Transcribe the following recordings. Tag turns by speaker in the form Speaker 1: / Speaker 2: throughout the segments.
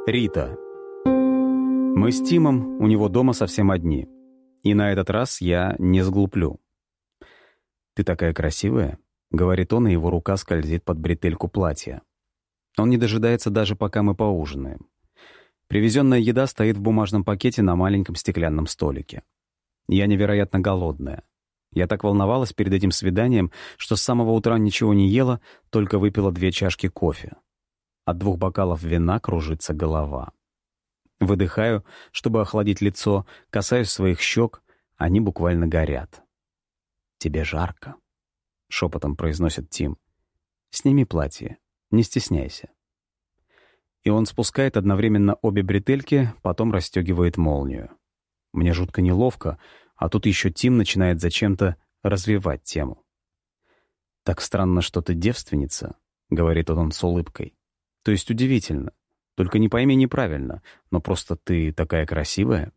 Speaker 1: Рита. Мы с Тимом у него дома совсем одни. И на этот раз я не сглуплю. «Ты такая красивая», — говорит он, и его рука скользит под бретельку платья. Он не дожидается даже, пока мы поужинаем. Привезенная еда стоит в бумажном пакете на маленьком стеклянном столике. Я невероятно голодная. Я так волновалась перед этим свиданием, что с самого утра ничего не ела, только выпила 2 чашки кофе. От 2 бокалов вина кружится голова. Выдыхаю, чтобы охладить лицо, касаюсь своих щек, они буквально горят. «Тебе жарко», — шепотом произносит Тим. «Сними платье, не стесняйся». И он спускает одновременно обе бретельки, потом расстегивает молнию. Мне жутко неловко, а тут еще Тим начинает зачем-то развивать тему. «Так странно, что ты девственница», — говорит он с улыбкой. «То есть удивительно. Только не пойми неправильно, но просто ты такая красивая».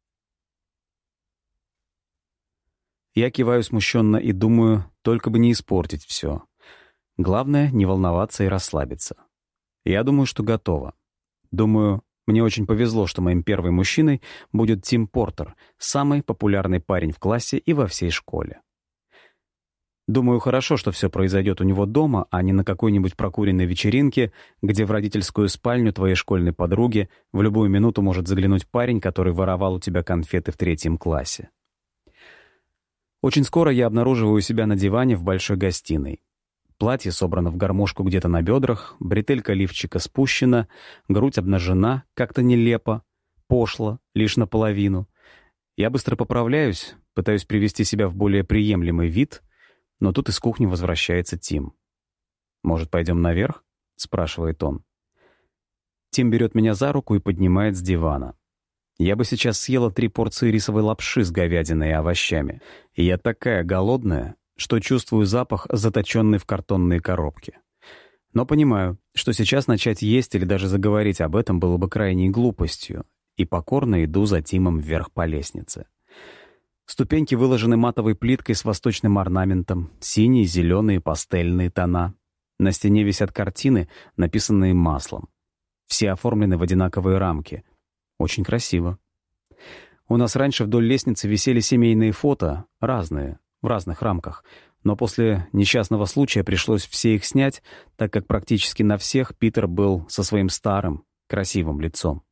Speaker 1: Я киваю смущенно и думаю, только бы не испортить все. Главное — не волноваться и расслабиться. Я думаю, что готова. Думаю, мне очень повезло, что моим первым мужчиной будет Тим Портер, самый популярный парень в классе и во всей школе. Думаю, хорошо, что все произойдет у него дома, а не на какой-нибудь прокуренной вечеринке, где в родительскую спальню твоей школьной подруги в любую минуту может заглянуть парень, который воровал у тебя конфеты в 3 классе. Очень скоро я обнаруживаю себя на диване в большой гостиной. Платье собрано в гармошку где-то на бедрах, бретелька лифчика спущена, грудь обнажена, как-то нелепо, пошло, лишь наполовину. Я быстро поправляюсь, пытаюсь привести себя в более приемлемый вид, но тут из кухни возвращается Тим. «Может, пойдем наверх?» — спрашивает он. Тим берет меня за руку и поднимает с дивана. Я бы сейчас съела 3 порции рисовой лапши с говядиной и овощами. И я такая голодная, что чувствую запах, заточенный в картонные коробки. Но понимаю, что сейчас начать есть или даже заговорить об этом было бы крайней глупостью, и покорно иду за Тимом вверх по лестнице. Ступеньки выложены матовой плиткой с восточным орнаментом, синие, зеленые, пастельные тона. На стене висят картины, написанные маслом. Все оформлены в одинаковые рамки. Очень красиво. У нас раньше вдоль лестницы висели семейные фото, разные, в разных рамках, но после несчастного случая пришлось все их снять, так как практически на всех Питер был со своим старым, красивым лицом.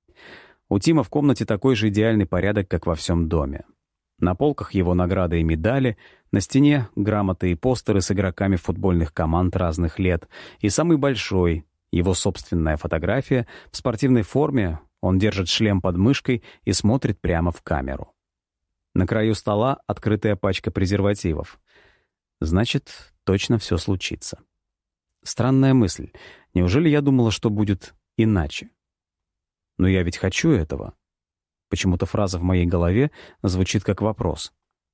Speaker 1: У Тима в комнате такой же идеальный порядок, как во всем доме. На полках его награды и медали, на стене грамоты и постеры с игроками футбольных команд разных лет, и самый большой, его собственная фотография, в спортивной форме, он держит шлем под мышкой и смотрит прямо в камеру. На краю стола открытая пачка презервативов. Значит, точно все случится. Странная мысль. Неужели я думала, что будет иначе? Но я ведь хочу этого. Почему-то фраза в моей голове звучит как вопрос.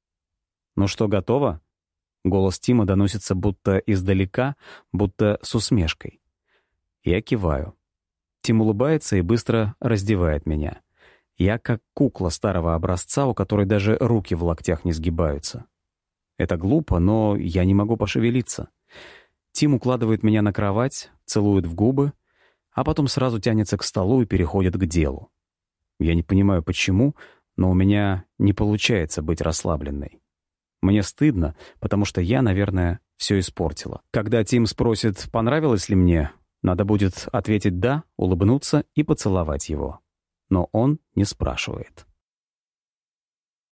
Speaker 1: «Ну что, готово?» Голос Тима доносится будто издалека, будто с усмешкой. Я киваю. Тим улыбается и быстро раздевает меня. Я как кукла старого образца, у которой даже руки в локтях не сгибаются. Это глупо, но я не могу пошевелиться. Тим укладывает меня на кровать, целует в губы, а потом сразу тянется к столу и переходит к делу. Я не понимаю, почему, но у меня не получается быть расслабленной. Мне стыдно, потому что я, наверное, все испортила. Когда Тим спросит, понравилось ли мне, надо будет ответить «да», улыбнуться и поцеловать его. Но он не спрашивает.